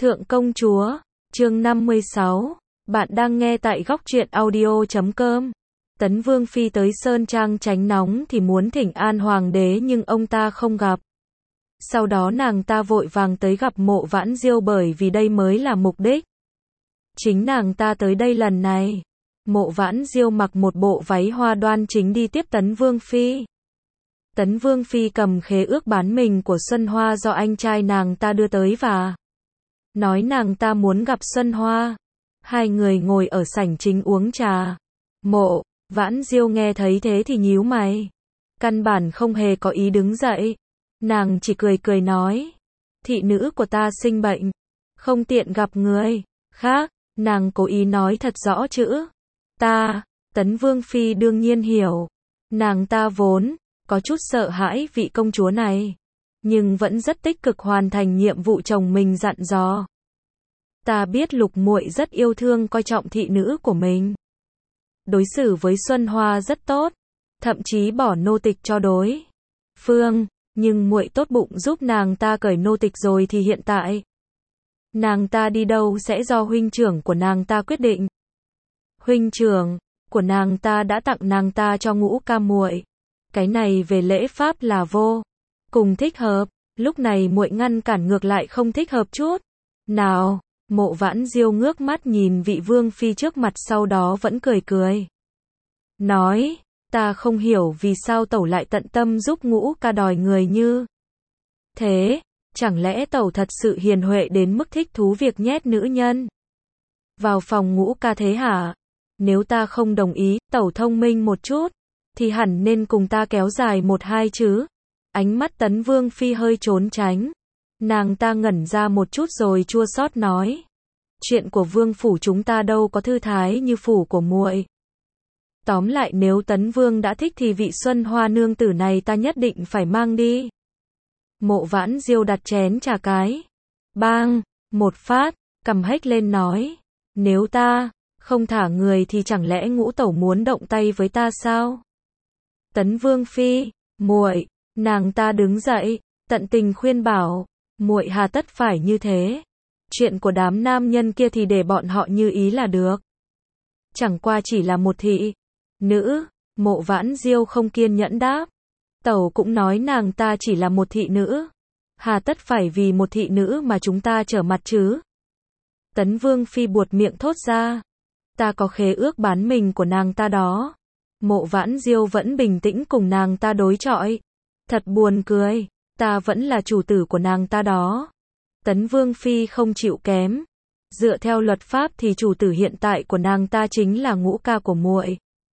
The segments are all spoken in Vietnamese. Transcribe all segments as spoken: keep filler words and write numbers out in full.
Thượng công chúa, chương năm mươi sáu, bạn đang nghe tại góc truyện audio chấm com. Tấn Vương Phi tới Sơn Trang tránh nóng thì muốn thỉnh an hoàng đế nhưng ông ta không gặp. Sau đó nàng ta vội vàng tới gặp Mộ Vãn Diêu bởi vì đây mới là mục đích. Chính nàng ta tới đây lần này. Mộ Vãn Diêu mặc một bộ váy hoa đoan chính đi tiếp Tấn Vương Phi. Tấn Vương Phi cầm khế ước bán mình của Xuân Hoa do anh trai nàng ta đưa tới và nói nàng ta muốn gặp Xuân Hoa. Hai người ngồi ở sảnh chính uống trà. Mộ Vãn Diêu nghe thấy thế thì nhíu mày. Căn bản không hề có ý đứng dậy. Nàng chỉ cười cười nói. Thị nữ của ta sinh bệnh. Không tiện gặp người khác. Nàng cố ý nói thật rõ chữ ta. Tấn Vương Phi đương nhiên hiểu. Nàng ta vốn có chút sợ hãi vị công chúa này. Nhưng vẫn rất tích cực hoàn thành nhiệm vụ chồng mình dặn dò. Ta biết Lục muội rất yêu thương coi trọng thị nữ của mình. Đối xử với Xuân Hoa rất tốt. Thậm chí bỏ nô tịch cho đối phương. Nhưng muội tốt bụng giúp nàng ta cởi nô tịch rồi thì hiện tại nàng ta đi đâu sẽ do huynh trưởng của nàng ta quyết định. Huynh trưởng của nàng ta đã tặng nàng ta cho Ngũ ca muội. Cái này về lễ pháp là vô cùng thích hợp. Lúc này muội ngăn cản ngược lại không thích hợp chút nào. Mộ Vãn Diêu ngước mắt nhìn vị vương phi trước mặt, sau đó vẫn cười cười. Nói, ta không hiểu vì sao tẩu lại tận tâm giúp Ngũ ca đòi người như thế. Chẳng lẽ tẩu thật sự hiền huệ đến mức thích thú việc nhét nữ nhân vào phòng Ngũ ca thế hả? Nếu ta không đồng ý, tẩu thông minh một chút thì hẳn nên cùng ta kéo dài một hai chứ. Ánh mắt Tấn Vương Phi hơi trốn tránh. Nàng ta ngẩn ra một chút rồi chua xót nói. Chuyện của vương phủ chúng ta đâu có thư thái như phủ của muội. Tóm lại nếu Tấn Vương đã thích thì vị Xuân Hoa nương tử này ta nhất định phải mang đi. Mộ Vãn Diêu đặt chén trà cái. Bang, một phát, cầm hếch lên nói. Nếu ta không thả người thì chẳng lẽ Ngũ tẩu muốn động tay với ta sao? Tấn Vương Phi, muội, nàng ta đứng dậy, tận tình khuyên bảo. Muội hà tất phải như thế. Chuyện của đám nam nhân kia thì để bọn họ như ý là được. Chẳng qua chỉ là một thị nữ. Mộ Vãn Diêu không kiên nhẫn đáp. Tẩu cũng nói nàng ta chỉ là một thị nữ. Hà tất phải vì một thị nữ mà chúng ta trở mặt chứ? Tấn Vương Phi buột miệng thốt ra. Ta có khế ước bán mình của nàng ta đó. Mộ Vãn Diêu vẫn bình tĩnh cùng nàng ta đối chọi. Thật buồn cười. Ta vẫn là chủ tử của nàng ta đó. Tấn Vương Phi không chịu kém. Dựa theo luật pháp thì chủ tử hiện tại của nàng ta chính là Ngũ ca của muội.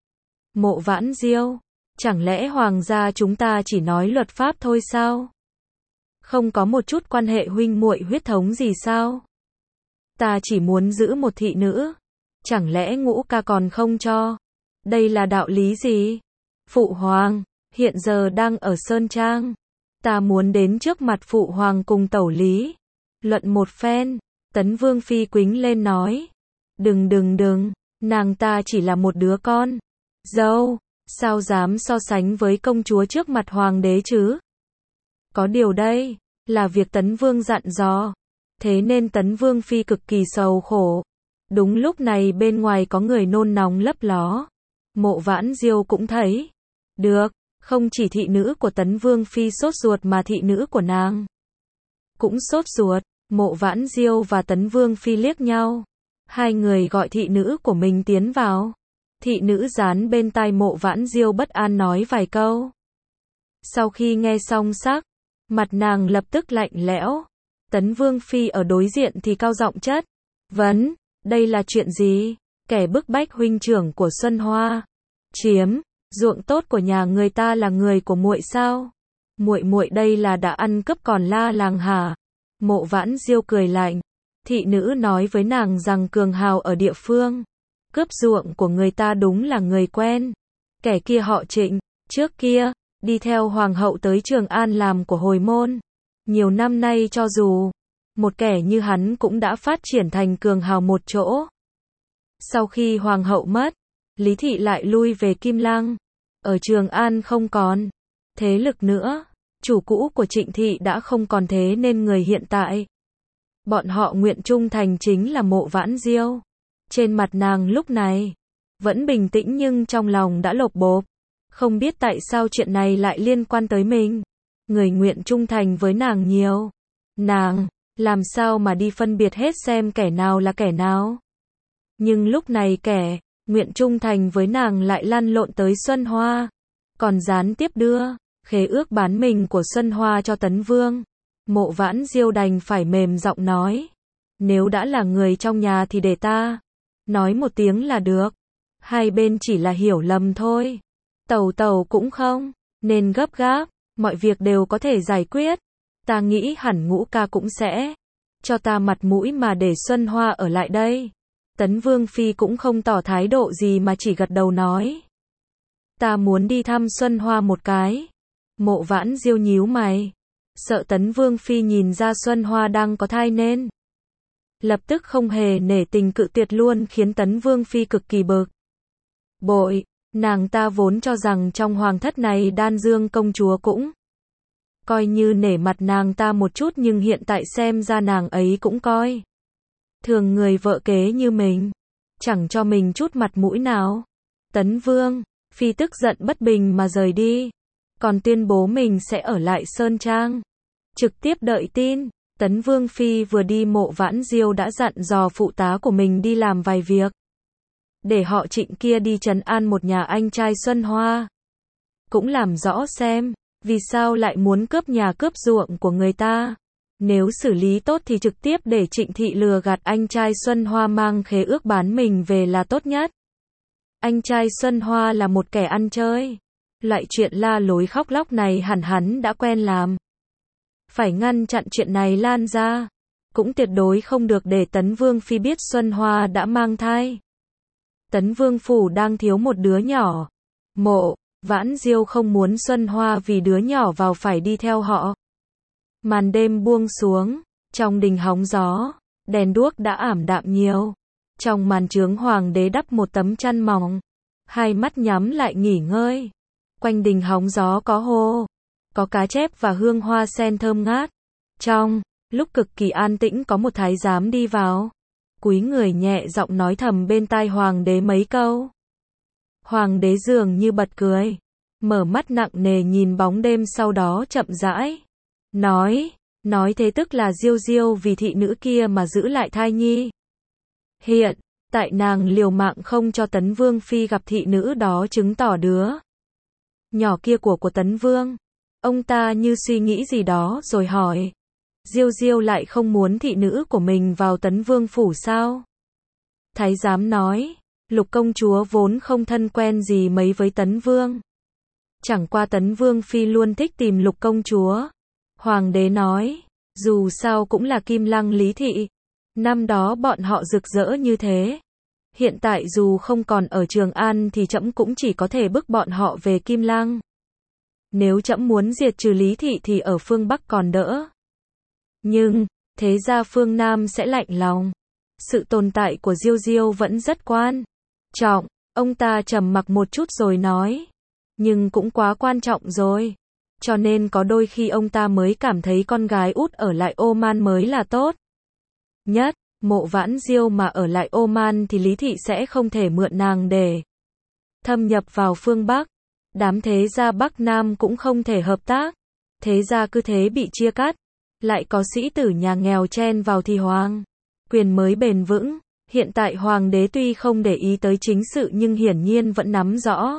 Mộ Vãn Diêu, chẳng lẽ hoàng gia chúng ta chỉ nói luật pháp thôi sao? Không có một chút quan hệ huynh muội huyết thống gì sao? Ta chỉ muốn giữ một thị nữ. Chẳng lẽ Ngũ ca còn không cho? Đây là đạo lý gì? Phụ hoàng, hiện giờ đang ở Sơn Trang. Ta muốn đến trước mặt phụ hoàng cùng tẩu lý luận một phen. Tấn Vương Phi quýnh lên nói. Đừng đừng đừng, nàng ta chỉ là một đứa con dâu, sao dám so sánh với công chúa trước mặt hoàng đế chứ? Có điều đây là việc Tấn Vương dặn dò. Thế nên Tấn Vương Phi cực kỳ sầu khổ. Đúng lúc này bên ngoài có người nôn nóng lấp ló. Mộ Vãn Diêu cũng thấy được. Không chỉ thị nữ của Tấn Vương Phi sốt ruột mà thị nữ của nàng cũng sốt ruột. Mộ Vãn Diêu và Tấn Vương Phi liếc nhau. Hai người gọi thị nữ của mình tiến vào. Thị nữ dán bên tai Mộ Vãn Diêu bất an nói vài câu. Sau khi nghe xong sắc mặt nàng lập tức lạnh lẽo. Tấn Vương Phi ở đối diện thì cao giọng chất vấn. Đây là chuyện gì? Kẻ bức bách huynh trưởng của Xuân Hoa chiếm ruộng tốt của nhà người ta là người của muội sao? Muội muội đây là đã ăn cướp còn la làng hả? Mộ Vãn Diêu cười lạnh. Thị nữ nói với nàng rằng cường hào ở địa phương cướp ruộng của người ta đúng là người quen. Kẻ kia họ Trịnh, trước kia đi theo hoàng hậu tới Trường An làm của hồi môn. Nhiều năm nay cho dù một kẻ như hắn cũng đã phát triển thành cường hào một chỗ. Sau khi hoàng hậu mất, Lý thị lại lui về Kim Lăng. Ở Trường An không còn thế lực nữa. Chủ cũ của Trịnh thị đã không còn, thế nên người hiện tại Bọn họ nguyện trung thành chính là Mộ Vãn Diêu. Trên mặt nàng lúc này vẫn bình tĩnh nhưng trong lòng đã lột bột. Không biết tại sao chuyện này lại liên quan tới mình. Người nguyện trung thành với nàng nhiều. Nàng, làm sao mà đi phân biệt hết xem kẻ nào là kẻ nào. Nhưng lúc này kẻ nguyện trung thành với nàng lại lăn lộn tới Xuân Hoa. Còn gián tiếp đưa khế ước bán mình của Xuân Hoa cho Tấn Vương. Mộ Vãn Diêu đành phải mềm giọng nói. Nếu đã là người trong nhà thì để ta nói một tiếng là được. Hai bên chỉ là hiểu lầm thôi. Tẩu tẩu cũng không nên gấp gáp, mọi việc đều có thể giải quyết. Ta nghĩ hẳn Ngũ ca cũng sẽ cho ta mặt mũi mà để Xuân Hoa ở lại đây. Tấn Vương phi cũng không tỏ thái độ gì mà chỉ gật đầu nói. Ta muốn đi thăm Xuân Hoa một cái. Mộ Vãn Diêu nhíu mày. Sợ Tấn Vương phi nhìn ra Xuân Hoa đang có thai nên lập tức không hề nể tình cự tuyệt luôn, khiến Tấn Vương phi cực kỳ bực bội. Nàng ta vốn cho rằng trong hoàng thất này Đan Dương công chúa cũng coi như nể mặt nàng ta một chút, nhưng hiện tại xem ra nàng ấy cũng coi thường người vợ kế như mình, chẳng cho mình chút mặt mũi nào. Tấn Vương phi tức giận bất bình mà rời đi, còn tuyên bố mình sẽ ở lại Sơn Trang, trực tiếp đợi tin. Tấn Vương phi vừa đi, Mộ Vãn Diêu đã dặn dò phụ tá của mình đi làm vài việc, để họ Trịnh kia đi trấn an một nhà anh trai Xuân Hoa, cũng làm rõ xem vì sao lại muốn cướp nhà cướp ruộng của người ta. Nếu xử lý tốt thì trực tiếp để Trịnh thị lừa gạt anh trai Xuân Hoa mang khế ước bán mình về là tốt nhất. Anh trai Xuân Hoa là một kẻ ăn chơi. Loại chuyện la lối khóc lóc này hẳn hắn đã quen làm. Phải ngăn chặn chuyện này lan ra. Cũng tuyệt đối không được để Tấn Vương phi biết Xuân Hoa đã mang thai. Tấn Vương phủ đang thiếu một đứa nhỏ. Mộ Vãn Diêu không muốn Xuân Hoa vì đứa nhỏ vào phải đi theo họ. Màn đêm buông xuống, trong đình hóng gió, đèn đuốc đã ảm đạm nhiều. Trong màn trướng hoàng đế đắp một tấm chăn mỏng, hai mắt nhắm lại nghỉ ngơi. Quanh đình hóng gió có hồ, có cá chép và hương hoa sen thơm ngát. Trong lúc cực kỳ an tĩnh có một thái giám đi vào, cúi người nhẹ giọng nói thầm bên tai hoàng đế mấy câu. Hoàng đế dường như bật cười, mở mắt nặng nề nhìn bóng đêm, sau đó chậm rãi nói, nói thế tức là Diêu Diêu vì thị nữ kia mà giữ lại thai nhi. Hiện tại nàng liều mạng không cho Tấn Vương phi gặp thị nữ đó, chứng tỏ đứa nhỏ kia của của Tấn Vương. Ông ta như suy nghĩ gì đó rồi hỏi, Diêu Diêu lại không muốn thị nữ của mình vào Tấn Vương phủ sao? Thái giám nói, Lục công chúa vốn không thân quen gì mấy với Tấn Vương. Chẳng qua Tấn Vương phi luôn thích tìm Lục công chúa. Hoàng đế nói, dù sao cũng là Kim Lăng Lý thị. Năm đó bọn họ rực rỡ như thế. Hiện tại dù không còn ở Trường An thì trẫm cũng chỉ có thể bức bọn họ về Kim Lăng. Nếu trẫm muốn diệt trừ Lý thị thì ở phương Bắc còn đỡ. Nhưng, thế ra phương Nam sẽ lạnh lòng. Sự tồn tại của Diêu Diêu vẫn rất quan trọng. Ông ta trầm mặc một chút rồi nói, nhưng cũng quá quan trọng rồi. Cho nên có đôi khi ông ta mới cảm thấy con gái út ở lại Oman mới là tốt nhất. Mộ Vãn Diêu mà ở lại Oman thì Lý thị sẽ không thể mượn nàng để thâm nhập vào phương Bắc. Đám thế gia Bắc Nam cũng không thể hợp tác. Thế gia cứ thế bị chia cắt. Lại có sĩ tử nhà nghèo chen vào thì hoàng quyền mới bền vững. Hiện tại hoàng đế tuy không để ý tới chính sự nhưng hiển nhiên vẫn nắm rõ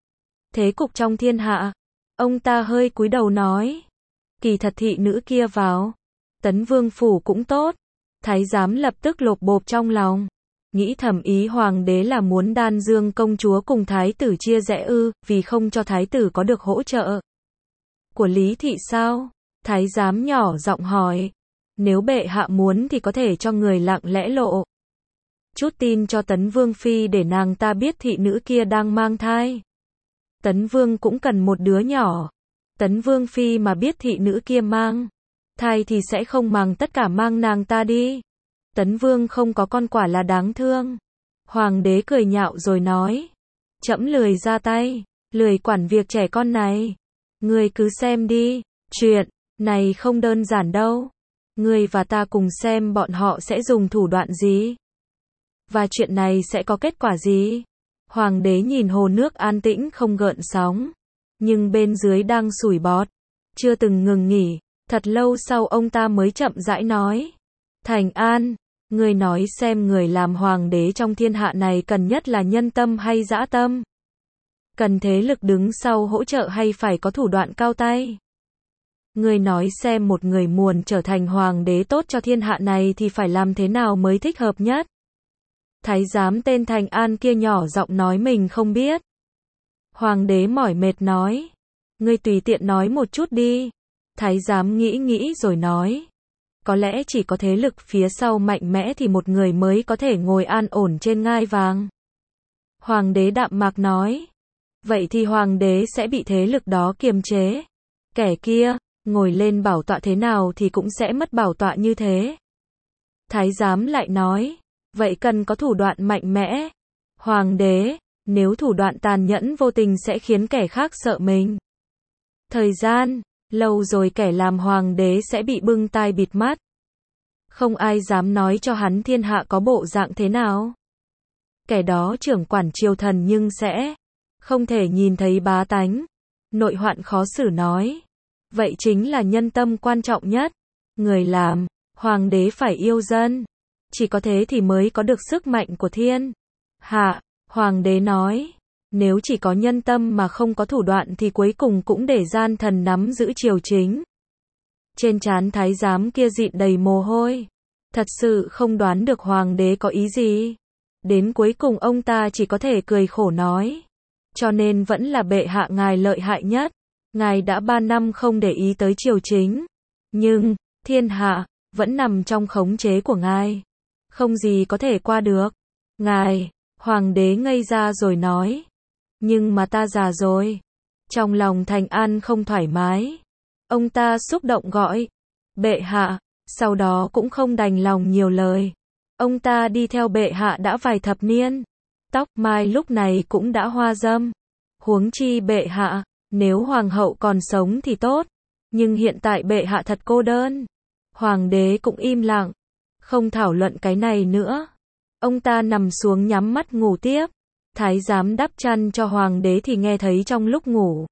thế cục trong thiên hạ. Ông ta hơi cúi đầu nói, kỳ thật thị nữ kia vào Tấn Vương phủ cũng tốt. Thái giám lập tức lột bột trong lòng, nghĩ thầm ý hoàng đế là muốn Đan Dương công chúa cùng thái tử chia rẽ ư, vì không cho thái tử có được hỗ trợ của Lý thị sao? Thái giám nhỏ giọng hỏi, nếu bệ hạ muốn thì có thể cho người lặng lẽ lộ chút tin cho Tấn Vương phi để nàng ta biết thị nữ kia đang mang thai. Tấn Vương cũng cần một đứa nhỏ. Tấn Vương phi mà biết thị nữ kia mang thai thì sẽ không mang tất cả mang nàng ta đi. Tấn Vương không có con quả là đáng thương. Hoàng đế cười nhạo rồi nói, trẫm lười ra tay, lười quản việc trẻ con này. Người cứ xem đi, chuyện này không đơn giản đâu. Ngươi và ta cùng xem bọn họ sẽ dùng thủ đoạn gì. Và chuyện này sẽ có kết quả gì? Hoàng đế nhìn hồ nước an tĩnh không gợn sóng. Nhưng bên dưới đang sủi bọt. Chưa từng ngừng nghỉ. Thật lâu sau ông ta mới chậm rãi nói. Thành An, ngươi nói xem người làm hoàng đế trong thiên hạ này cần nhất là nhân tâm hay dã tâm? Cần thế lực đứng sau hỗ trợ hay phải có thủ đoạn cao tay? Ngươi nói xem một người muốn trở thành hoàng đế tốt cho thiên hạ này thì phải làm thế nào mới thích hợp nhất? Thái giám tên Thành An kia nhỏ giọng nói mình không biết. Hoàng đế mỏi mệt nói. Ngươi tùy tiện nói một chút đi. Thái giám nghĩ nghĩ rồi nói. Có lẽ chỉ có thế lực phía sau mạnh mẽ thì một người mới có thể ngồi an ổn trên ngai vàng. Hoàng đế đạm mạc nói. Vậy thì hoàng đế sẽ bị thế lực đó kiềm chế. Kẻ kia, ngồi lên bảo tọa thế nào thì cũng sẽ mất bảo tọa như thế. Thái giám lại nói. Vậy cần có thủ đoạn mạnh mẽ. Hoàng đế, nếu thủ đoạn tàn nhẫn vô tình sẽ khiến kẻ khác sợ mình. Thời gian, lâu rồi kẻ làm hoàng đế sẽ bị bưng tai bịt mắt. Không ai dám nói cho hắn thiên hạ có bộ dạng thế nào. Kẻ đó trưởng quản triều thần nhưng sẽ không thể nhìn thấy bá tánh. Nội hoạn khó xử nói. Vậy chính là nhân tâm quan trọng nhất. Người làm hoàng đế phải yêu dân. Chỉ có thế thì mới có được sức mạnh của thiên hạ. Hoàng đế nói. Nếu chỉ có nhân tâm mà không có thủ đoạn thì cuối cùng cũng để gian thần nắm giữ triều chính. Trên trán thái giám kia dịn đầy mồ hôi. Thật sự không đoán được hoàng đế có ý gì. Đến cuối cùng ông ta chỉ có thể cười khổ nói. Cho nên vẫn là bệ hạ ngài lợi hại nhất. Ngài đã ba năm không để ý tới triều chính. Nhưng, thiên hạ, vẫn nằm trong khống chế của ngài. Không gì có thể qua được. Ngài, hoàng đế ngây ra rồi nói. Nhưng mà ta già rồi. Trong lòng Thành An không thoải mái. Ông ta xúc động gọi. Bệ hạ, sau đó cũng không đành lòng nhiều lời. Ông ta đi theo bệ hạ đã vài thập niên. Tóc mai lúc này cũng đã hoa râm. Huống chi bệ hạ, nếu hoàng hậu còn sống thì tốt. Nhưng hiện tại bệ hạ thật cô đơn. Hoàng đế cũng im lặng. Không thảo luận cái này nữa. Ông ta nằm xuống nhắm mắt ngủ tiếp. Thái giám đắp chăn cho hoàng đế thì nghe thấy trong lúc ngủ.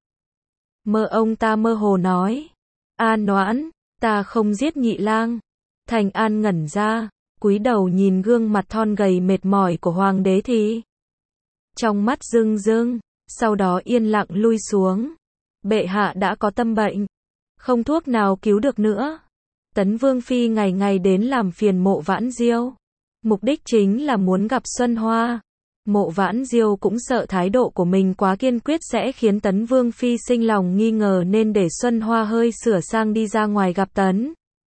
Mơ ông ta mơ hồ nói. An Noãn, ta không giết Nhị Lang. Thành An ngẩn ra, cúi đầu nhìn gương mặt thon gầy mệt mỏi của hoàng đế thì trong mắt rưng rưng, sau đó yên lặng lui xuống. Bệ hạ đã có tâm bệnh, không thuốc nào cứu được nữa. Tấn Vương Phi ngày ngày đến làm phiền Mộ Vãn Diêu. Mục đích chính là muốn gặp Xuân Hoa. Mộ Vãn Diêu cũng sợ thái độ của mình quá kiên quyết sẽ khiến Tấn Vương Phi sinh lòng nghi ngờ nên để Xuân Hoa hơi sửa sang đi ra ngoài gặp Tấn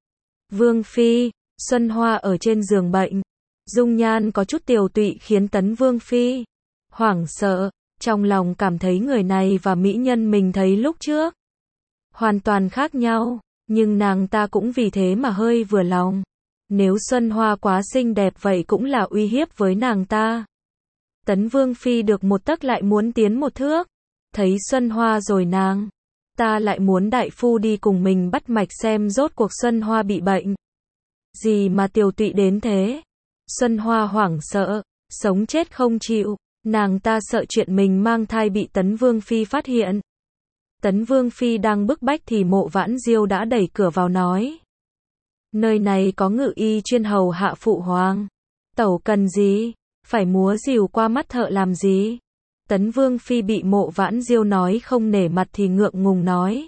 Vương Phi. Xuân Hoa ở trên giường bệnh. Dung nhan có chút tiều tụy khiến Tấn Vương Phi hoảng sợ. Trong lòng cảm thấy người này và mỹ nhân mình thấy lúc trước hoàn toàn khác nhau. Nhưng nàng ta cũng vì thế mà hơi vừa lòng. Nếu Xuân Hoa quá xinh đẹp vậy cũng là uy hiếp với nàng ta. Tấn Vương Phi được một tấc lại muốn tiến một thước. Thấy Xuân Hoa rồi nàng ta lại muốn đại phu đi cùng mình bắt mạch xem rốt cuộc Xuân Hoa bị bệnh gì mà tiều tụy đến thế. Xuân Hoa hoảng sợ, sống chết không chịu. Nàng ta sợ chuyện mình mang thai bị Tấn Vương Phi phát hiện. Tấn Vương Phi đang bức bách thì Mộ Vãn Diêu đã đẩy cửa vào nói. Nơi này có ngự y chuyên hầu hạ phụ hoàng. Tẩu cần gì? Phải múa rìu qua mắt thợ làm gì? Tấn Vương Phi bị Mộ Vãn Diêu nói không nể mặt thì ngượng ngùng nói.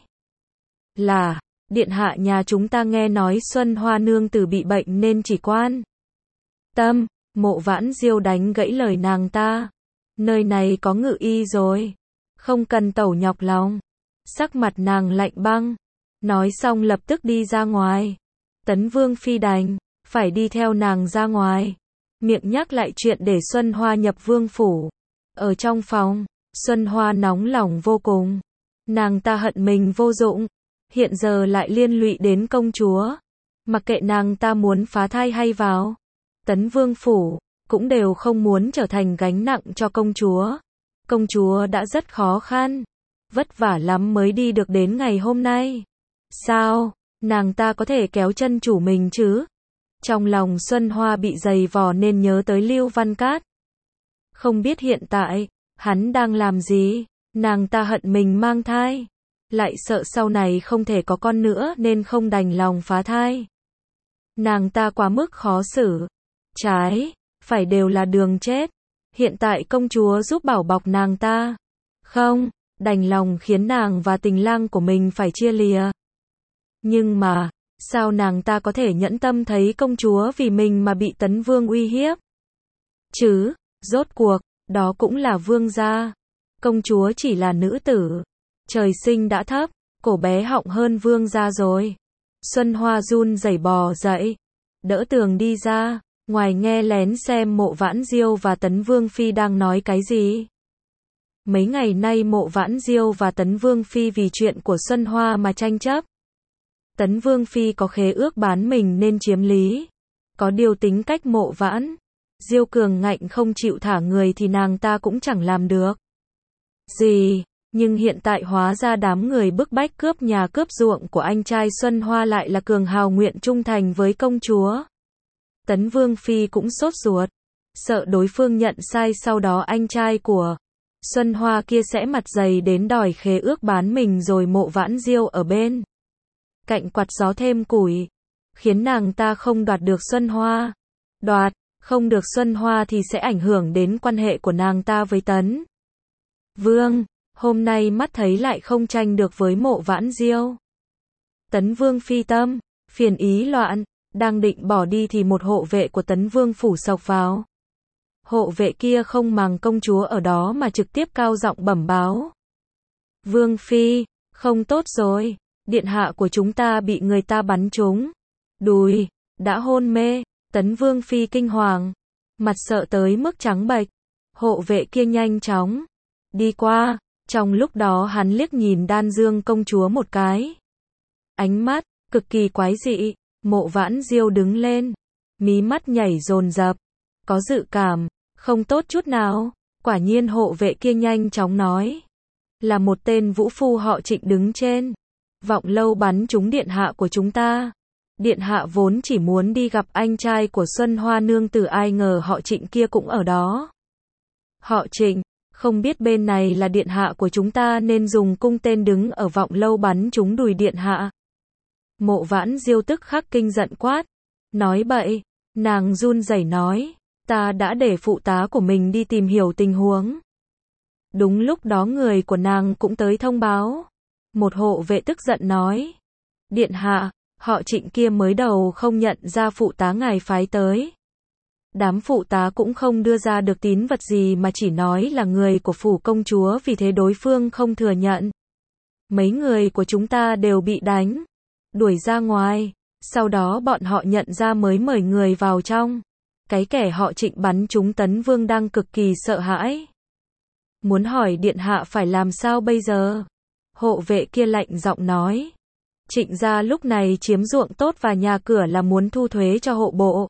Là, điện hạ nhà chúng ta nghe nói Xuân Hoa nương tử bị bệnh nên chỉ quan tâm. Mộ Vãn Diêu đánh gãy lời nàng ta. Nơi này có ngự y rồi. Không cần tẩu nhọc lòng. Sắc mặt nàng lạnh băng. Nói xong lập tức đi ra ngoài. Tấn Vương Phi đành phải đi theo nàng ra ngoài. Miệng nhắc lại chuyện để Xuân Hoa nhập vương phủ. Ở trong phòng, Xuân Hoa nóng lòng vô cùng. Nàng ta hận mình vô dụng. Hiện giờ lại liên lụy đến công chúa. Mặc kệ nàng ta muốn phá thai hay vào Tấn Vương phủ, cũng đều không muốn trở thành gánh nặng cho công chúa. Công chúa đã rất khó khăn, vất vả lắm mới đi được đến ngày hôm nay. Sao? nàng ta có thể kéo chân chủ mình chứ? Trong lòng Xuân Hoa bị dày vò nên nhớ tới Lưu Văn Cát. Không biết hiện tại, hắn đang làm gì? Nàng ta hận mình mang thai, lại sợ sau này không thể có con nữa nên không đành lòng phá thai. Nàng ta quá mức khó xử. Trái, phải đều là đường chết. Hiện tại công chúa giúp bảo bọc nàng ta. Không, đành lòng khiến nàng và tình lang của mình phải chia lìa. Nhưng mà, sao nàng ta có thể nhẫn tâm thấy công chúa vì mình mà bị Tấn Vương uy hiếp? Chứ, rốt cuộc, đó cũng là vương gia. Công chúa chỉ là nữ tử. Trời sinh đã thấp, cổ bé họng hơn vương gia rồi. Xuân Hoa run rẩy bò dậy, đỡ tường đi ra, ngoài nghe lén xem Mộ Vãn Diêu và Tấn Vương Phi đang nói cái gì. Mấy ngày nay Mộ Vãn Diêu và Tấn Vương Phi vì chuyện của Xuân Hoa mà tranh chấp. Tấn Vương Phi có khế ước bán mình nên chiếm lý. Có điều tính cách Mộ Vãn Diêu cường ngạnh không chịu thả người thì nàng ta cũng chẳng làm được gì. Nhưng hiện tại hóa ra đám người bức bách cướp nhà cướp ruộng của anh trai Xuân Hoa lại là Cường Hào nguyện trung thành với công chúa. Tấn Vương Phi cũng sốt ruột, sợ đối phương nhận sai sau đó anh trai của Xuân Hoa kia sẽ mặt dày đến đòi khế ước bán mình rồi Mộ Vãn Diêu ở bên cạnh quạt gió thêm củi, khiến nàng ta không đoạt được Xuân Hoa. Đoạt không được Xuân Hoa thì sẽ ảnh hưởng đến quan hệ của nàng ta với Tấn Vương. Hôm nay mắt thấy lại không tranh được với Mộ Vãn Diêu. Tấn Vương phi tâm, phiền ý loạn, đang định bỏ đi thì một hộ vệ của Tấn Vương phủ sộc vào. Hộ vệ kia không màng công chúa ở đó mà trực tiếp cao giọng bẩm báo. Vương phi, không tốt rồi, điện hạ của chúng ta bị người ta bắn trúng đùi, đã hôn mê. Tấn Vương phi kinh hoàng, mặt sợ tới mức trắng bệch. Hộ vệ kia nhanh chóng đi qua. Trong lúc đó hắn liếc nhìn Đan Dương công chúa một cái. Ánh mắt cực kỳ quái dị. Mộ Vãn Diêu đứng lên, mí mắt nhảy dồn dập, có dự cảm không tốt chút nào. Quả nhiên hộ vệ kia nhanh chóng nói, là một tên vũ phu họ Trịnh đứng trên Vọng Lâu bắn trúng điện hạ của chúng ta. Điện hạ vốn chỉ muốn đi gặp anh trai của Xuân Hoa nương tử, ai ngờ họ Trịnh kia cũng ở đó. Họ Trịnh không biết bên này là điện hạ của chúng ta nên dùng cung tên đứng ở Vọng Lâu bắn trúng đùi điện hạ. Mộ Vãn Diêu tức khắc kinh giận quát, nói bậy. Nàng run rẩy nói, ta đã để phụ tá của mình đi tìm hiểu tình huống. Đúng lúc đó người của nàng cũng tới thông báo. Một hộ vệ tức giận nói, điện hạ, họ Trịnh kia mới đầu không nhận ra phụ tá ngài phái tới. Đám phụ tá cũng không đưa ra được tín vật gì mà chỉ nói là người của phủ công chúa, vì thế đối phương không thừa nhận. Mấy người của chúng ta đều bị đánh, đuổi ra ngoài, sau đó bọn họ nhận ra mới mời người vào trong. Cái kẻ họ Trịnh bắn trúng Tấn Vương đang cực kỳ sợ hãi. Muốn hỏi điện hạ phải làm sao bây giờ? Hộ vệ kia lạnh giọng nói, Trịnh gia lúc này chiếm ruộng tốt và nhà cửa là muốn thu thuế cho hộ bộ.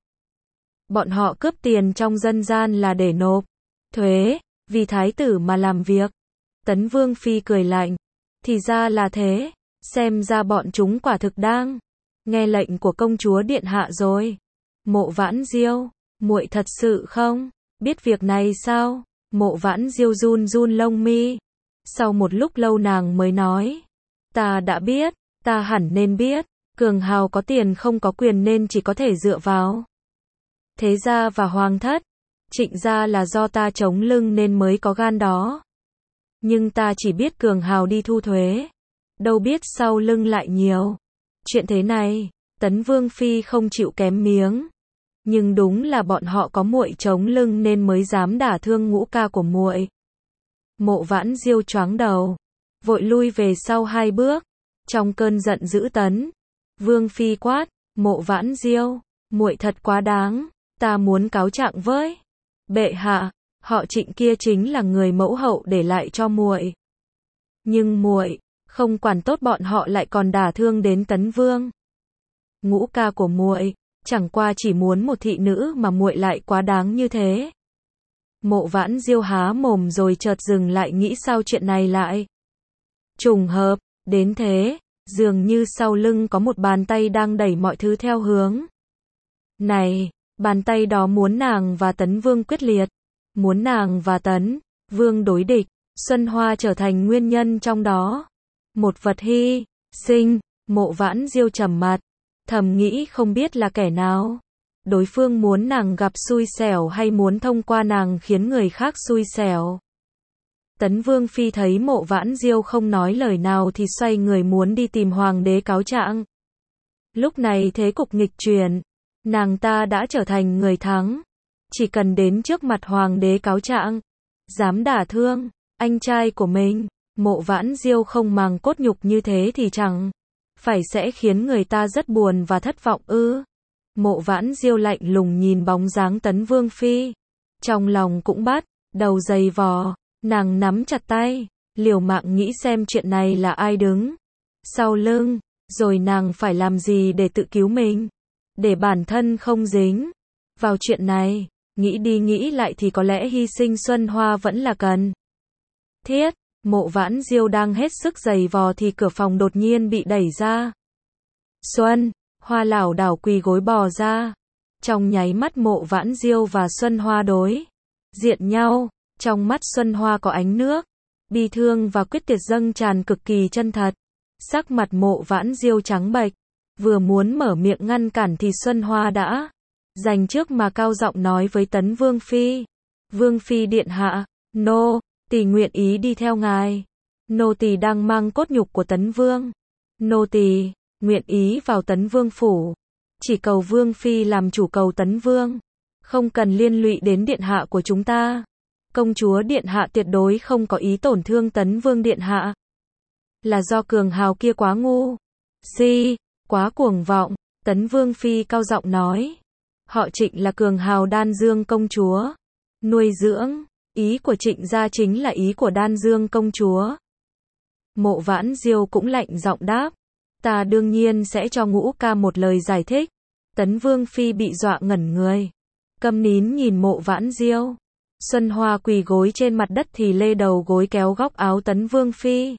Bọn họ cướp tiền trong dân gian là để nộp thuế, vì thái tử mà làm việc. Tấn Vương phi cười lạnh, thì ra là thế, xem ra bọn chúng quả thực đang nghe lệnh của công chúa điện hạ rồi. Mộ Vãn Diêu, muội thật sự không biết việc này sao? Mộ Vãn Diêu run run lông mi. Sau một lúc lâu nàng mới nói, ta đã biết, ta hẳn nên biết, Cường Hào có tiền không có quyền nên chỉ có thể dựa vào thế gia và hoàng thất. Trịnh gia là do ta chống lưng nên mới có gan đó. Nhưng ta chỉ biết Cường Hào đi thu thuế, đâu biết sau lưng lại nhiều chuyện thế này. Tấn Vương phi không chịu kém miếng, nhưng đúng là bọn họ có muội chống lưng nên mới dám đả thương ngũ ca của muội. Mộ Vãn Diêu choáng đầu, vội lui về sau hai bước. Trong cơn giận dữ Tấn Vương phi quát, Mộ Vãn Diêu, muội thật quá đáng, ta muốn cáo trạng với bệ hạ, họ Trịnh kia chính là người mẫu hậu để lại cho muội. Nhưng muội không quản tốt bọn họ lại còn đả thương đến Tấn Vương. Ngũ ca của muội chẳng qua chỉ muốn một thị nữ mà muội lại quá đáng như thế. Mộ Vãn Diêu há mồm rồi chợt dừng lại, nghĩ sao chuyện này lại trùng hợp đến thế. Dường như sau lưng có một bàn tay đang đẩy mọi thứ theo hướng này, bàn tay đó muốn nàng và Tấn Vương quyết liệt, muốn nàng và Tấn Vương đối địch, Xuân Hoa trở thành nguyên nhân trong đó. Một vật hy sinh, Mộ Vãn Diêu trầm mặt, thầm nghĩ không biết là kẻ nào. Đối phương muốn nàng gặp xui xẻo hay muốn thông qua nàng khiến người khác xui xẻo. Tấn Vương Phi thấy Mộ Vãn Diêu không nói lời nào thì xoay người muốn đi tìm Hoàng đế cáo trạng. Lúc này thế cục nghịch chuyển, nàng ta đã trở thành người thắng. Chỉ cần đến trước mặt Hoàng đế cáo trạng, dám đả thương anh trai của mình, Mộ Vãn Diêu không màng cốt nhục như thế thì chẳng phải sẽ khiến người ta rất buồn và thất vọng ư? Mộ Vãn Diêu lạnh lùng nhìn bóng dáng Tấn Vương Phi, trong lòng cũng bắt đầu giày vò, nàng nắm chặt tay, liều mạng nghĩ xem chuyện này là ai đứng sau lưng, rồi nàng phải làm gì để tự cứu mình, để bản thân không dính vào chuyện này. Nghĩ đi nghĩ lại thì có lẽ hy sinh Xuân Hoa vẫn là cần thiết. Mộ Vãn Diêu đang hết sức giày vò thì cửa phòng đột nhiên bị đẩy ra. Xuân Hoa lảo đảo quỳ gối bò ra. Trong nháy mắt Mộ Vãn Diêu và Xuân Hoa đối diện nhau, trong mắt Xuân Hoa có ánh nước bi thương và quyết tuyệt dâng tràn cực kỳ chân thật. Sắc mặt Mộ Vãn Diêu trắng bệch, vừa muốn mở miệng ngăn cản thì Xuân Hoa đã giành trước mà cao giọng nói với Tấn Vương Phi. Vương Phi điện hạ, nô tỳ nguyện ý đi theo ngài. Nô tỳ đang mang cốt nhục của Tấn Vương. Nô tỳ nguyện ý vào Tấn Vương phủ. Chỉ cầu Vương Phi làm chủ cầu Tấn Vương. Không cần liên lụy đến điện hạ của chúng ta. Công chúa điện hạ tuyệt đối không có ý tổn thương Tấn Vương điện hạ. Là do cường hào kia quá ngu si, quá cuồng vọng. Tấn Vương Phi cao giọng nói. Họ Trịnh là cường hào Đan Dương công chúa nuôi dưỡng, ý của Trịnh gia chính là ý của Đan Dương công chúa. Mộ Vãn Diêu cũng lạnh giọng đáp, ta đương nhiên sẽ cho Ngũ ca một lời giải thích. Tấn Vương Phi bị dọa ngẩn người, câm nín nhìn Mộ Vãn Diêu. Xuân Hoa quỳ gối trên mặt đất thì lê đầu gối kéo góc áo Tấn Vương Phi.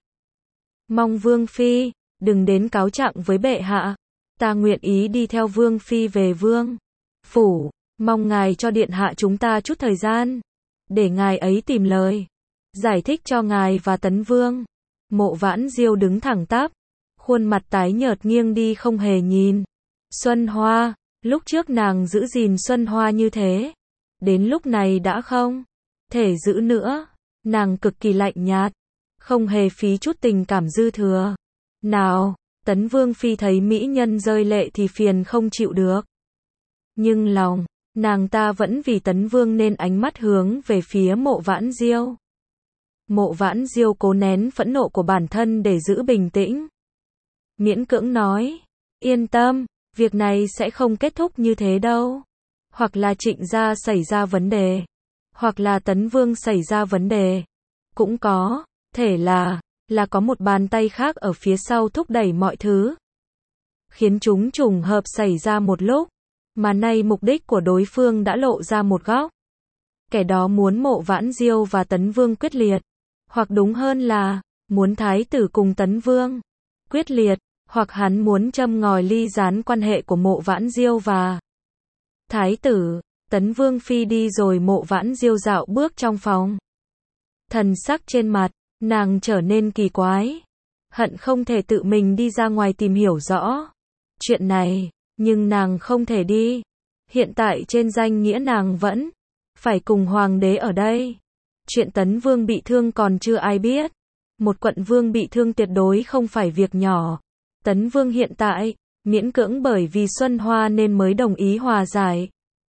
Mong Vương Phi đừng đến cáo trạng với bệ hạ, ta nguyện ý đi theo Vương Phi về Vương phủ, mong ngài cho điện hạ chúng ta chút thời gian, để ngài ấy tìm lời giải thích cho ngài và Tấn Vương. Mộ Vãn Diêu đứng thẳng tắp, khuôn mặt tái nhợt nghiêng đi không hề nhìn Xuân Hoa. Lúc trước nàng giữ gìn Xuân Hoa như thế, đến lúc này đã không thể giữ nữa. Nàng cực kỳ lạnh nhạt, không hề phí chút tình cảm dư thừa nào. Tấn Vương Phi thấy mỹ nhân rơi lệ thì phiền không chịu được, nhưng lòng nàng ta vẫn vì Tấn Vương nên ánh mắt hướng về phía Mộ Vãn Diêu. Mộ Vãn Diêu cố nén phẫn nộ của bản thân để giữ bình tĩnh, miễn cưỡng nói, yên tâm, việc này sẽ không kết thúc như thế đâu. Hoặc là Trịnh gia xảy ra vấn đề, hoặc là Tấn Vương xảy ra vấn đề, cũng có thể là là có một bàn tay khác ở phía sau thúc đẩy mọi thứ, khiến chúng trùng hợp xảy ra một lúc, mà nay mục đích của đối phương đã lộ ra một góc. Kẻ đó muốn Mộ Vãn Diêu và Tấn Vương quyết liệt, hoặc đúng hơn là muốn thái tử cùng Tấn Vương quyết liệt, hoặc hắn muốn châm ngòi ly gián quan hệ của Mộ Vãn Diêu và thái tử. Tấn Vương Phi đi rồi Mộ Vãn Diêu dạo bước trong phòng, thần sắc trên mặt nàng trở nên kỳ quái, hận không thể tự mình đi ra ngoài tìm hiểu rõ chuyện này, nhưng nàng không thể đi. Hiện tại trên danh nghĩa nàng vẫn phải cùng hoàng đế ở đây. Chuyện Tấn Vương bị thương còn chưa ai biết. Một quận vương bị thương tuyệt đối không phải việc nhỏ. Tấn Vương hiện tại miễn cưỡng bởi vì Xuân Hoa nên mới đồng ý hòa giải.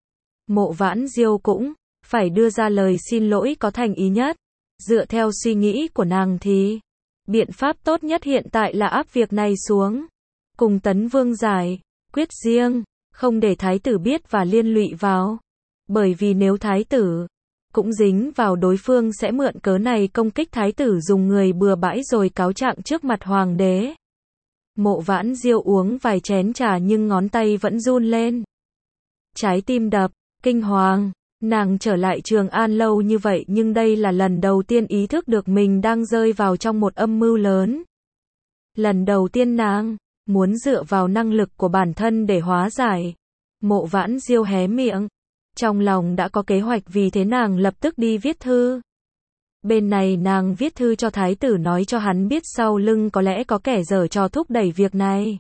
Mộ Vãn Diêu cũng phải đưa ra lời xin lỗi có thành ý nhất. Dựa theo suy nghĩ của nàng thì biện pháp tốt nhất hiện tại là áp việc này xuống, cùng Tấn Vương giải quyết riêng, không để thái tử biết và liên lụy vào. Bởi vì nếu thái tử cũng dính vào, đối phương sẽ mượn cớ này công kích thái tử, dùng người bừa bãi rồi cáo trạng trước mặt hoàng đế. Mộ Vãn Diêu uống vài chén trà nhưng ngón tay vẫn run lên. Trái tim đập, kinh hoàng. Nàng trở lại Trường An lâu như vậy nhưng đây là lần đầu tiên ý thức được mình đang rơi vào trong một âm mưu lớn. Lần đầu tiên nàng muốn dựa vào năng lực của bản thân để hóa giải. Mộ Vãn Diêu hé miệng, trong lòng đã có kế hoạch, vì thế nàng lập tức đi viết thư. Bên này nàng viết thư cho thái tử nói cho hắn biết sau lưng có lẽ có kẻ giở trò thúc đẩy việc này.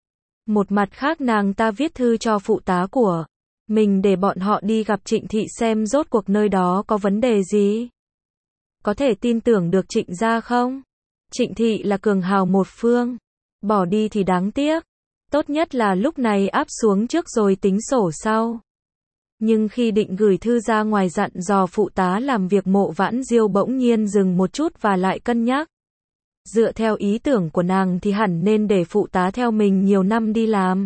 Một mặt khác nàng ta viết thư cho phụ tá của mình để bọn họ đi gặp Trịnh Thị xem rốt cuộc nơi đó có vấn đề gì. Có thể tin tưởng được Trịnh gia không? Trịnh Thị là cường hào một phương, bỏ đi thì đáng tiếc. Tốt nhất là lúc này áp xuống trước rồi tính sổ sau. Nhưng khi định gửi thư ra ngoài dặn dò phụ tá làm việc, Mộ Vãn Diêu bỗng nhiên dừng một chút và lại cân nhắc. Dựa theo ý tưởng của nàng thì hẳn nên để phụ tá theo mình nhiều năm đi làm.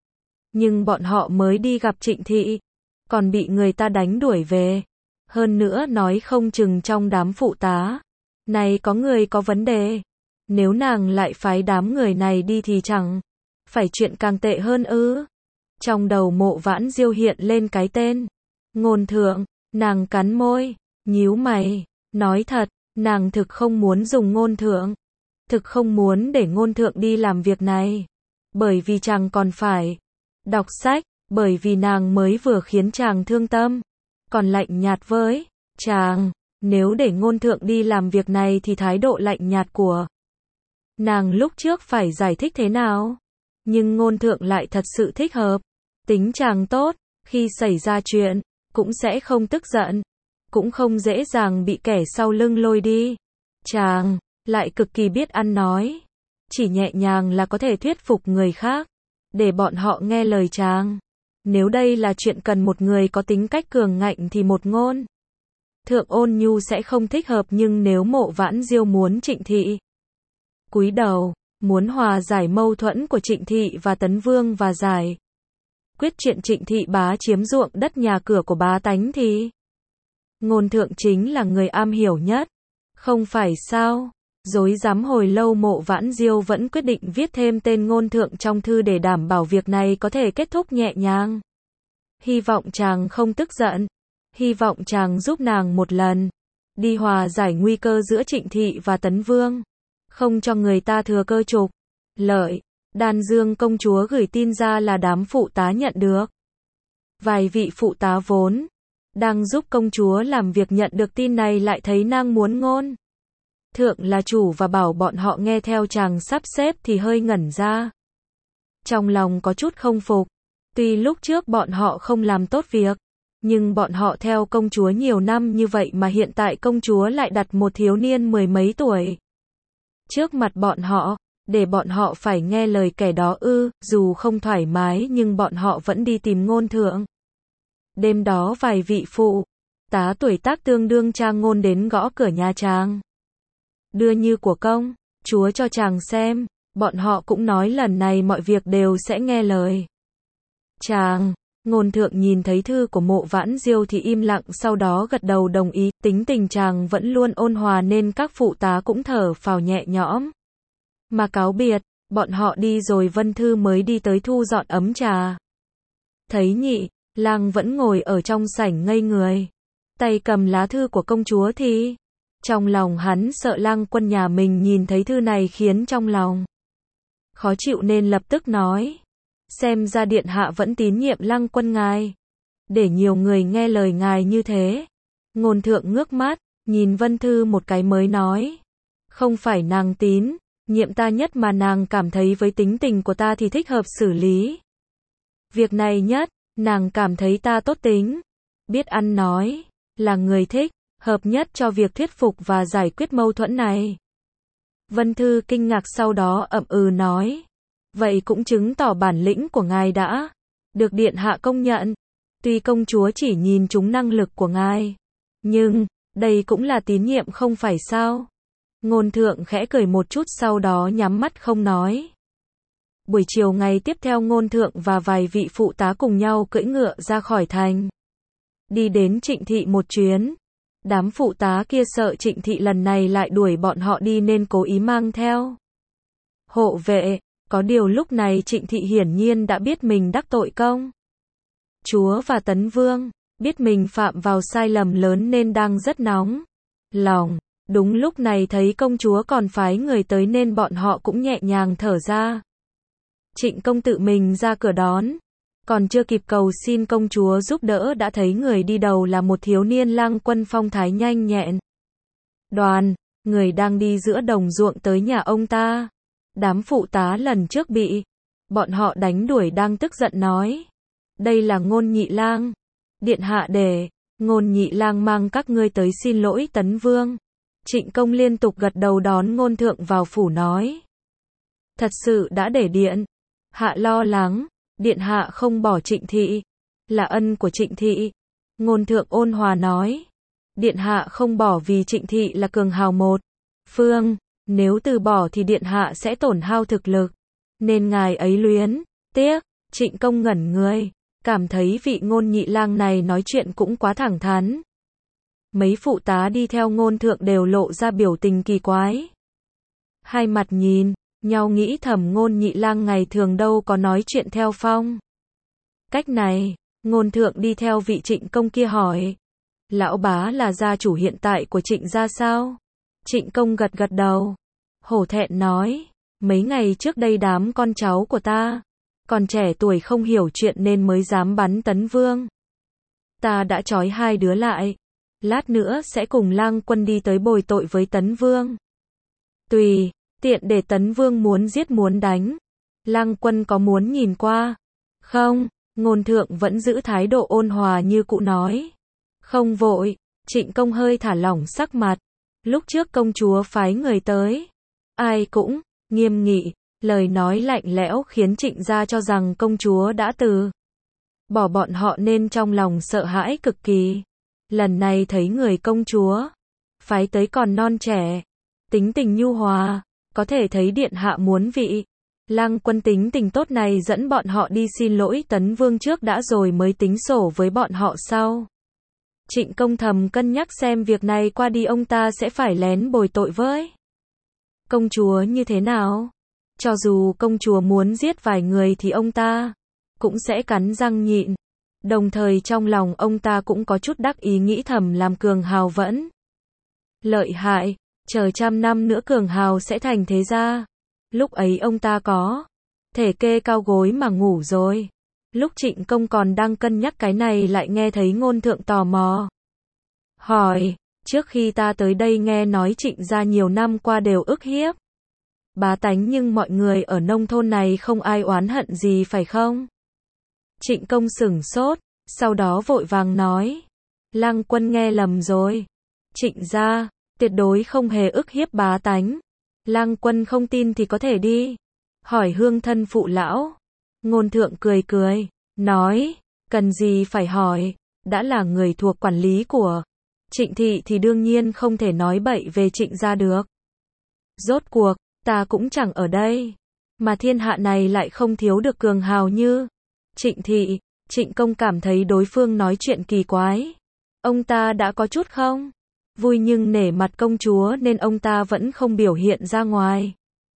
Nhưng bọn họ mới đi gặp Trịnh Thị, còn bị người ta đánh đuổi về. Hơn nữa nói không chừng trong đám phụ tá này có người có vấn đề. Nếu nàng lại phái đám người này đi thì chẳng phải chuyện càng tệ hơn ư? Trong đầu Mộ Vãn Diêu hiện lên cái tên Ngôn Thượng, nàng cắn môi, nhíu mày, nói thật, nàng thực không muốn dùng Ngôn Thượng, thực không muốn để Ngôn Thượng đi làm việc này, bởi vì chàng còn phải đọc sách, bởi vì nàng mới vừa khiến chàng thương tâm, còn lạnh nhạt với chàng. Nếu để Ngôn Thượng đi làm việc này thì thái độ lạnh nhạt của nàng lúc trước phải giải thích thế nào? Nhưng Ngôn Thượng lại thật sự thích hợp. Tính chàng tốt, khi xảy ra chuyện, cũng sẽ không tức giận, cũng không dễ dàng bị kẻ sau lưng lôi đi. Chàng lại cực kỳ biết ăn nói, chỉ nhẹ nhàng là có thể thuyết phục người khác, để bọn họ nghe lời chàng. Nếu đây là chuyện cần một người có tính cách cường ngạnh thì một Ngôn Thượng ôn nhu sẽ không thích hợp, nhưng nếu Mộ Vãn Diêu muốn Trịnh Thị cúi đầu, muốn hòa giải mâu thuẫn của Trịnh Thị và Tấn Vương và giải quyết chuyện Trịnh Thị bá chiếm ruộng đất nhà cửa của bá tánh thì Ngôn Thượng chính là người am hiểu nhất, không phải sao? Rối rắm hồi lâu Mộ Vãn Diêu vẫn quyết định viết thêm tên Ngôn Thượng trong thư để đảm bảo việc này có thể kết thúc nhẹ nhàng. Hy vọng chàng không tức giận, hy vọng chàng giúp nàng một lần, đi hòa giải nguy cơ giữa Trịnh Thị và Tấn Vương, không cho người ta thừa cơ trục lợi. Đan Dương công chúa gửi tin ra là đám phụ tá nhận được. Vài vị phụ tá vốn đang giúp công chúa làm việc nhận được tin này lại thấy nàng muốn Ngôn Thượng là chủ và bảo bọn họ nghe theo chàng sắp xếp thì hơi ngẩn ra. Trong lòng có chút không phục. Tuy lúc trước bọn họ không làm tốt việc, nhưng bọn họ theo công chúa nhiều năm như vậy mà hiện tại công chúa lại đặt một thiếu niên mười mấy tuổi trước mặt bọn họ, để bọn họ phải nghe lời kẻ đó ư? Dù không thoải mái nhưng bọn họ vẫn đi tìm Ngôn Thượng. Đêm đó vài vị phụ tá tuổi tác tương đương Trang Ngôn đến gõ cửa nhà chàng, đưa như của công chúa cho chàng xem. Bọn họ cũng nói lần này mọi việc đều sẽ nghe lời chàng. Ngôn Thượng nhìn thấy thư của Mộ Vãn Diêu thì im lặng, sau đó gật đầu đồng ý. Tính tình chàng vẫn luôn ôn hòa nên các phụ tá cũng thở phào nhẹ nhõm. Mà cáo biệt, bọn họ đi rồi Vân Thư mới đi tới thu dọn ấm trà. Thấy Nhị lang vẫn ngồi ở trong sảnh ngây người, tay cầm lá thư của công chúa thì trong lòng hắn sợ Lang Quân nhà mình nhìn thấy thư này khiến trong lòng khó chịu nên lập tức nói: xem ra điện hạ vẫn tín nhiệm Lăng Quân ngài, để nhiều người nghe lời ngài như thế. Ngôn Thượng ngước mắt, nhìn Vân Thư một cái mới nói: không phải nàng tín nhiệm ta nhất mà nàng cảm thấy với tính tình của ta thì thích hợp xử lý việc này nhất. Nàng cảm thấy ta tốt tính, biết ăn nói, là người thích hợp nhất cho việc thuyết phục và giải quyết mâu thuẫn này. Vân Thư kinh ngạc sau đó ậm ừ nói: vậy cũng chứng tỏ bản lĩnh của ngài đã được điện hạ công nhận. Tuy công chúa chỉ nhìn trúng năng lực của ngài, nhưng đây cũng là tín nhiệm không phải sao? Ngôn Thượng khẽ cười một chút sau đó nhắm mắt không nói. Buổi chiều ngày tiếp theo Ngôn Thượng và vài vị phụ tá cùng nhau cưỡi ngựa ra khỏi thành, đi đến Trịnh Thị một chuyến. Đám phụ tá kia sợ Trịnh Thị lần này lại đuổi bọn họ đi nên cố ý mang theo hộ vệ. Có điều lúc này Trịnh Thị hiển nhiên đã biết mình đắc tội công chúa và Tấn Vương, biết mình phạm vào sai lầm lớn nên đang rất nóng lòng. Đúng lúc này thấy công chúa còn phái người tới nên bọn họ cũng nhẹ nhàng thở ra. Trịnh Công tự mình ra cửa đón. Còn chưa kịp cầu xin công chúa giúp đỡ đã thấy người đi đầu là một thiếu niên lang quân phong thái nhanh nhẹn. Đoàn, người đang đi giữa đồng ruộng tới nhà ông ta. Đám phụ tá lần trước bị bọn họ đánh đuổi đang tức giận nói. Đây là Ngôn Nhị Lang. Điện hạ để Ngôn Nhị Lang mang các ngươi tới xin lỗi Tấn Vương. Trịnh Công liên tục gật đầu đón Ngôn Thượng vào phủ nói. Thật sự đã để điện hạ lo lắng, điện hạ không bỏ Trịnh thị, là ân của Trịnh thị. Ngôn Thượng ôn hòa nói. Điện hạ không bỏ vì Trịnh thị là cường hào một phương, nếu từ bỏ thì điện hạ sẽ tổn hao thực lực, nên ngài ấy luyến tiếc. Trịnh Công ngẩn người, cảm thấy vị Ngôn Nhị Lang này nói chuyện cũng quá thẳng thắn. Mấy phụ tá đi theo Ngôn Thượng đều lộ ra biểu tình kỳ quái. Hai mặt nhìn nhau nghĩ thầm Ngôn Nhị Lang ngày thường đâu có nói chuyện theo phong cách này. Ngôn Thượng đi theo vị Trịnh Công kia hỏi. Lão bá là gia chủ hiện tại của Trịnh gia sao? Trịnh Công gật gật đầu. Hổ thẹn nói. Mấy ngày trước đây đám con cháu của ta còn trẻ tuổi không hiểu chuyện nên mới dám bắn Tấn Vương. Ta đã trói hai đứa lại. Lát nữa sẽ cùng Lang quân đi tới bồi tội với Tấn Vương. Tùy tiện để Tấn Vương muốn giết muốn đánh. Lang quân có muốn nhìn qua không? Ngôn Thượng vẫn giữ thái độ ôn hòa như cũ nói. Không vội. Trịnh Công hơi thả lỏng sắc mặt. Lúc trước công chúa phái người tới, ai cũng nghiêm nghị, lời nói lạnh lẽo khiến Trịnh gia cho rằng công chúa đã từ bỏ bọn họ nên trong lòng sợ hãi cực kỳ. Lần này thấy người công chúa phái tới còn non trẻ, tính tình nhu hòa, có thể thấy điện hạ muốn vị Lang quân tính tình tốt này dẫn bọn họ đi xin lỗi Tấn Vương trước đã rồi mới tính sổ với bọn họ sau. Trịnh Công thầm cân nhắc xem việc này qua đi ông ta sẽ phải lén bồi tội với công chúa như thế nào. Cho dù công chúa muốn giết vài người thì ông ta cũng sẽ cắn răng nhịn. Đồng thời trong lòng ông ta cũng có chút đắc ý nghĩ thầm làm cường hào vẫn lợi hại, chờ trăm năm nữa cường hào sẽ thành thế gia. Lúc ấy ông ta có thể kê cao gối mà ngủ rồi. Lúc Trịnh Công còn đang cân nhắc cái này lại nghe thấy Ngôn Thượng tò mò hỏi. Trước khi ta tới đây nghe nói Trịnh gia nhiều năm qua đều ức hiếp bá tánh nhưng mọi người ở nông thôn này không ai oán hận gì phải không? Trịnh Công sửng sốt, sau đó vội vàng nói. Lang quân nghe lầm rồi. Trịnh gia tuyệt đối không hề ức hiếp bá tánh. Lang quân không tin thì có thể đi hỏi hương thân phụ lão. Ngôn Thượng cười cười, nói, cần gì phải hỏi, đã là người thuộc quản lý của Trịnh thị thì đương nhiên không thể nói bậy về Trịnh gia được. Rốt cuộc, ta cũng chẳng ở đây, mà thiên hạ này lại không thiếu được cường hào như Trịnh thị. Trịnh Công cảm thấy đối phương nói chuyện kỳ quái. Ông ta đã có chút không vui nhưng nể mặt công chúa nên ông ta vẫn không biểu hiện ra ngoài.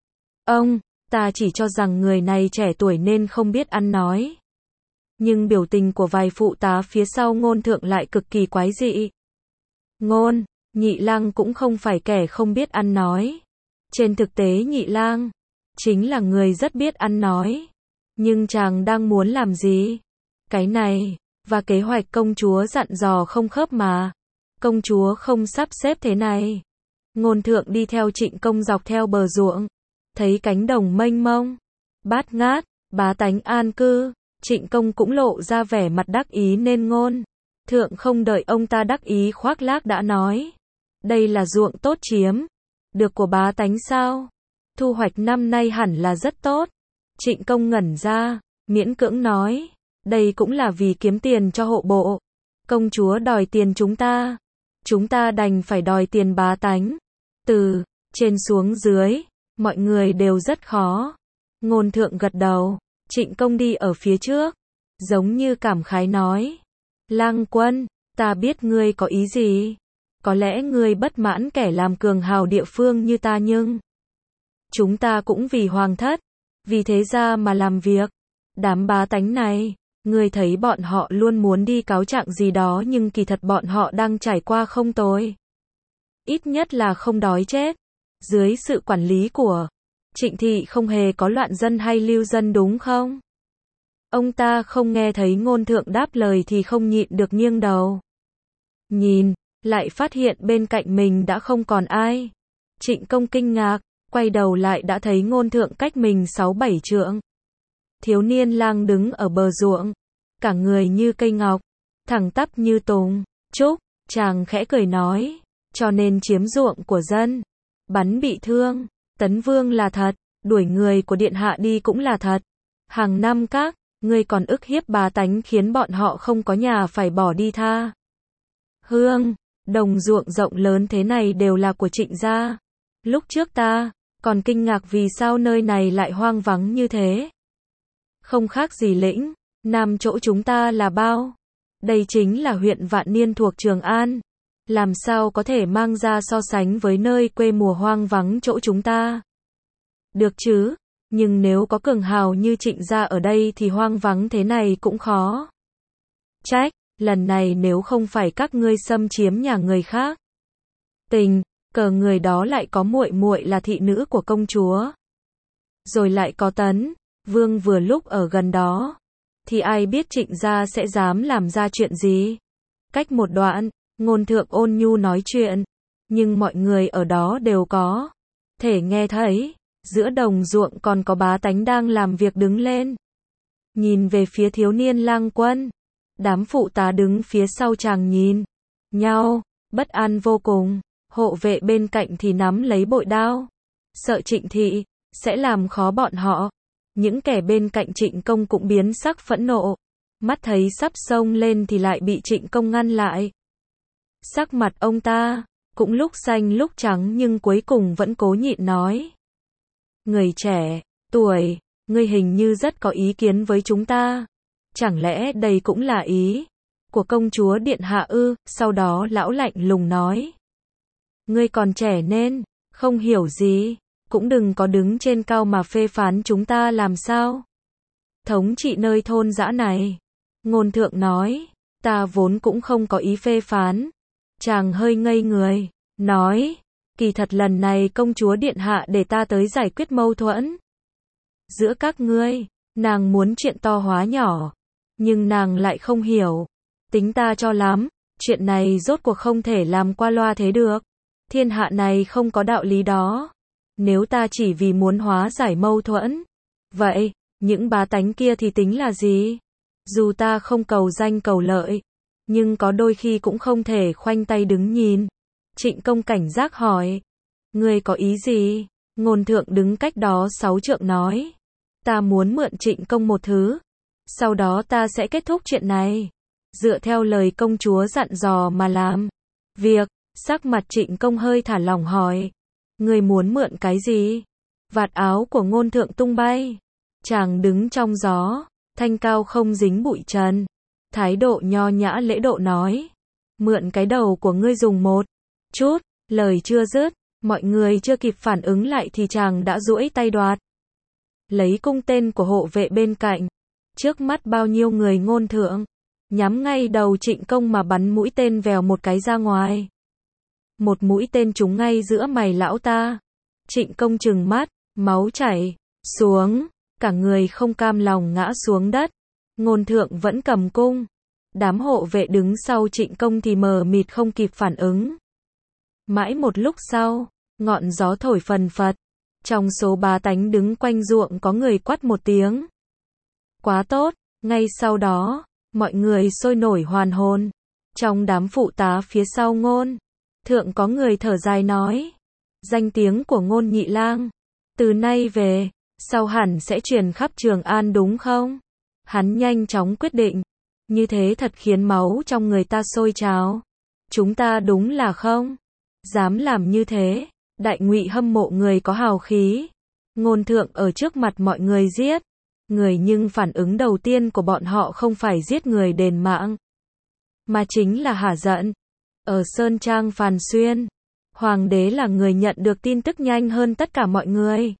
Ông ta chỉ cho rằng người này trẻ tuổi nên không biết ăn nói. Nhưng biểu tình của vài phụ tá phía sau Ngôn Thượng lại cực kỳ quái dị. Ngôn Nhị Lang cũng không phải kẻ không biết ăn nói. Trên thực tế Nhị Lang chính là người rất biết ăn nói. Nhưng chàng đang muốn làm gì? Cái này và kế hoạch công chúa dặn dò không khớp mà. Công chúa không sắp xếp thế này. Ngôn Thượng đi theo Trịnh Công dọc theo bờ ruộng, thấy cánh đồng mênh mông, bát ngát, bá tánh an cư. Trịnh Công cũng lộ ra vẻ mặt đắc ý nên Ngôn Thượng không đợi ông ta đắc ý khoác lác đã nói. Đây là ruộng tốt chiếm được của bá tánh sao? Thu hoạch năm nay hẳn là rất tốt. Trịnh Công ngẩn ra, miễn cưỡng nói. Đây cũng là vì kiếm tiền cho hộ bộ. Công chúa đòi tiền chúng ta. Chúng ta đành phải đòi tiền bá tánh. Từ trên xuống dưới, mọi người đều rất khó. Ngôn Thượng gật đầu. Trịnh Công đi ở phía trước, giống như cảm khái nói. Lang quân, ta biết ngươi có ý gì. Có lẽ ngươi bất mãn kẻ làm cường hào địa phương như ta nhưng chúng ta cũng vì hoàng thất, vì thế gia mà làm việc. Đám bá tánh này, ngươi thấy bọn họ luôn muốn đi cáo trạng gì đó nhưng kỳ thật bọn họ đang trải qua không tồi. ít nhất là không đói chết. Dưới sự quản lý của Trịnh Thị không hề có loạn dân hay lưu dân đúng không? Ông ta không nghe thấy Ngôn Thượng đáp lời thì không nhịn được nghiêng đầu. Nhìn, lại phát hiện bên cạnh mình đã không còn ai. Trịnh Công kinh ngạc, quay đầu lại đã thấy Ngôn Thượng cách mình sáu bảy trượng. Thiếu niên lang đứng ở bờ ruộng, cả người như cây ngọc, thẳng tắp như tùng trúc, chàng khẽ cười nói, cho nên chiếm ruộng của dân, bắn bị thương, Tấn Vương là thật, đuổi người của điện hạ đi cũng là thật. Hàng năm các ngươi còn ức hiếp bá tánh khiến bọn họ không có nhà phải bỏ đi tha hương, đồng ruộng rộng lớn thế này đều là của Trịnh gia. Lúc trước ta còn kinh ngạc vì sao nơi này lại hoang vắng như thế. Không khác gì lĩnh Nam chỗ chúng ta là bao. Đây chính là huyện Vạn Niên thuộc Trường An. Làm sao có thể mang ra so sánh với nơi quê mùa hoang vắng chỗ chúng ta. Được chứ, nhưng nếu có cường hào như Trịnh gia ở đây thì hoang vắng thế này cũng khó trách. Lần này nếu không phải các ngươi xâm chiếm nhà người khác, tình cờ người đó lại có muội muội là thị nữ của công chúa, rồi lại có Tấn Vương vừa lúc ở gần đó, thì ai biết Trịnh gia sẽ dám làm ra chuyện gì. Cách một đoạn, Ngôn Thượng ôn nhu nói chuyện, nhưng mọi người ở đó đều có thể nghe thấy, giữa đồng ruộng còn có bá tánh đang làm việc đứng lên. Nhìn về phía thiếu niên lang quân, đám phụ tá đứng phía sau chàng nhìn nhau, bất an vô cùng, hộ vệ bên cạnh thì nắm lấy bội đao, sợ Trịnh Thị sẽ làm khó bọn họ. Những kẻ bên cạnh Trịnh Công cũng biến sắc phẫn nộ, mắt thấy sắp xông lên thì lại bị Trịnh Công ngăn lại. Sắc mặt ông ta cũng lúc xanh lúc trắng nhưng cuối cùng vẫn cố nhịn nói: Người trẻ tuổi, ngươi hình như rất có ý kiến với chúng ta. Chẳng lẽ đây cũng là ý của công chúa điện hạ ư? Sau đó lão lạnh lùng nói: Ngươi còn trẻ nên không hiểu gì, cũng đừng có đứng trên cao mà phê phán chúng ta làm sao. Thống trị nơi thôn dã này. Ngôn Thượng nói: Ta vốn cũng không có ý phê phán. Chàng hơi ngây người, nói: Kỳ thật lần này công chúa điện hạ để ta tới giải quyết mâu thuẫn giữa các ngươi. Nàng muốn chuyện to hóa nhỏ, nhưng nàng lại không hiểu tính ta cho lắm. Chuyện này rốt cuộc không thể làm qua loa thế được. Thiên hạ này không có đạo lý đó. Nếu ta chỉ vì muốn hóa giải mâu thuẫn, vậy những bá tánh kia thì tính là gì? Dù ta không cầu danh cầu lợi, nhưng có đôi khi cũng không thể khoanh tay đứng nhìn. Trịnh Công cảnh giác hỏi: Ngươi có ý gì? Ngôn Thượng đứng cách đó sáu trượng nói: Ta muốn mượn Trịnh Công một thứ, sau đó ta sẽ kết thúc chuyện này, dựa theo lời công chúa dặn dò mà làm việc. Sắc mặt Trịnh Công hơi thả lỏng hỏi: Ngươi muốn mượn cái gì? Vạt áo của Ngôn Thượng tung bay. Chàng đứng trong gió, thanh cao không dính bụi trần, thái độ nho nhã lễ độ nói: Mượn cái đầu của ngươi dùng một chút. Lời chưa dứt, mọi người chưa kịp phản ứng lại thì chàng đã duỗi tay đoạt lấy cung tên của hộ vệ bên cạnh. Trước mắt bao nhiêu người Ngôn Thượng nhắm ngay đầu Trịnh Công mà bắn mũi tên vèo một cái ra ngoài. Một mũi tên trúng ngay giữa mày lão ta. Trịnh Công trừng mắt, máu chảy xuống, cả người không cam lòng ngã xuống đất. Ngôn Thượng vẫn cầm cung. Đám hộ vệ đứng sau Trịnh Công thì mờ mịt không kịp phản ứng. Mãi một lúc sau, ngọn gió thổi phần phật. Trong số bá tánh đứng quanh ruộng có người quát một tiếng: Quá tốt! Ngay sau đó, mọi người sôi nổi hoàn hồn. Trong đám phụ tá phía sau Ngôn Thượng có người thở dài nói: Danh tiếng của Ngôn nhị lang từ nay về sau hẳn sẽ truyền khắp Trường An đúng không? Hắn nhanh chóng quyết định. Như thế thật khiến máu trong người ta sôi trào. Chúng ta đúng là không dám làm như thế. Đại Ngụy hâm mộ người có hào khí. Ngôn Thượng ở trước mặt mọi người giết người, nhưng phản ứng đầu tiên của bọn họ không phải giết người đền mạng, mà chính là hả giận. Ở Sơn Trang Phàn Xuyên, Hoàng đế là người nhận được tin tức nhanh hơn tất cả mọi người.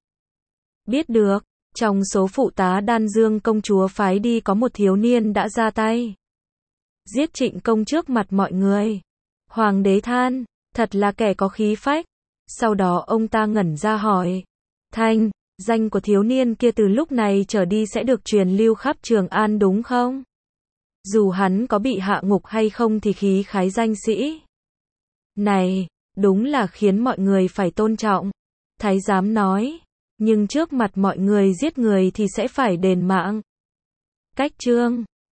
Biết được, trong số phụ tá Đan Dương công chúa phái đi có một thiếu niên đã ra tay giết Trịnh Công trước mặt mọi người. Hoàng đế than, Thật là kẻ có khí phách. Sau đó ông ta ngẩn ra hỏi. Thanh, danh của thiếu niên kia từ lúc này trở đi sẽ được truyền lưu khắp Trường An đúng không? Dù hắn có bị hạ ngục hay không thì khí khái danh sĩ này, đúng là khiến mọi người phải tôn trọng. Thái giám nói, nhưng trước mặt mọi người giết người thì sẽ phải đền mạng. Cách chương